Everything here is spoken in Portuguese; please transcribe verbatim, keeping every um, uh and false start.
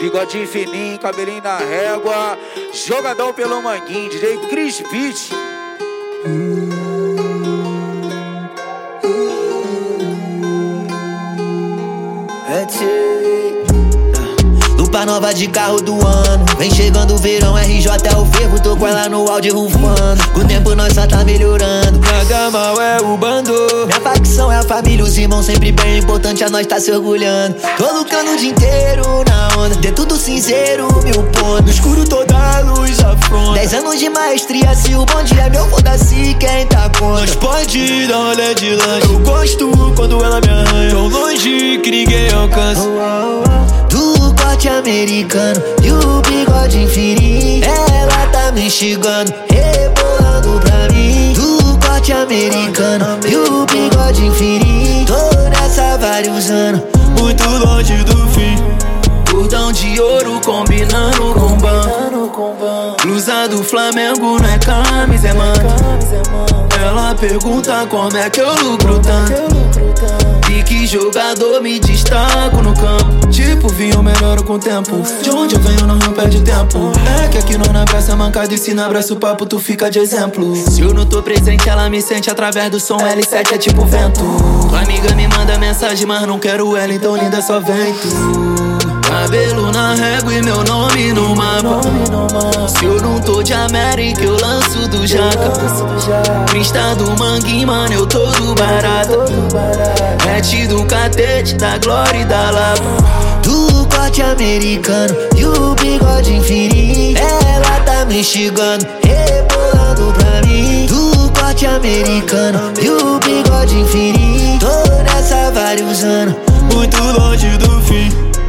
Bigodinho fininho, cabelinho na régua. Jogadão pelo Manguinho, D J Chris Beat. Lupa nova de carro do ano. Vem chegando o verão, R J é o fervo. Tô com ela no áudio rufando. Com o tempo nós só tá melhorando. Cada mal é o bando. Minha facção é a família, os irmãos sempre bem. Importante a nós tá se orgulhando. Tô lucrando o dia inteiro na onda. De tudo cinzeiro, mil pontos. No escuro toda a luz afronta. Dez anos de maestria, se o bonde é meu, foda-se quem tá contra. Nós pode dar um olé de lanche. Eu gosto quando ela me arranha. Tão longe que ninguém alcança. Do corte americano e o bigode fininho. Ela tá me instigando, rebolando pra mim. Do corte americano e o bigode fininho. Tô nessa há vários anos, muito longe do fim. Cordão de ouro combinando com ban. Blusa do Flamengo não é camisa, é mano. Ela pergunta como é que eu lucro tanto. E que jogador me destaco no campo. Tipo, vinho melhoro com o tempo. De onde eu venho não, não perde tempo. É que aqui não abraça mancada. E se não abraça o papo, tu fica de exemplo. Se eu não tô presente, ela me sente através do som. L sete é tipo vento. Tua amiga me manda mensagem, mas não quero ela, então linda só vem tu. Cabelo na régua e meu nome no mapa. Se eu não tô de América, eu lanço do Jaca. Crista do Manguinho, mano, eu tô do barato. Rete do catete, da glória e da lava. Do corte americano e o bigode fininho. Ela tá me instigando, rebolando pra mim. Do corte americano e o bigode fininho. Tô nessa há vários anos, muito longe do fim.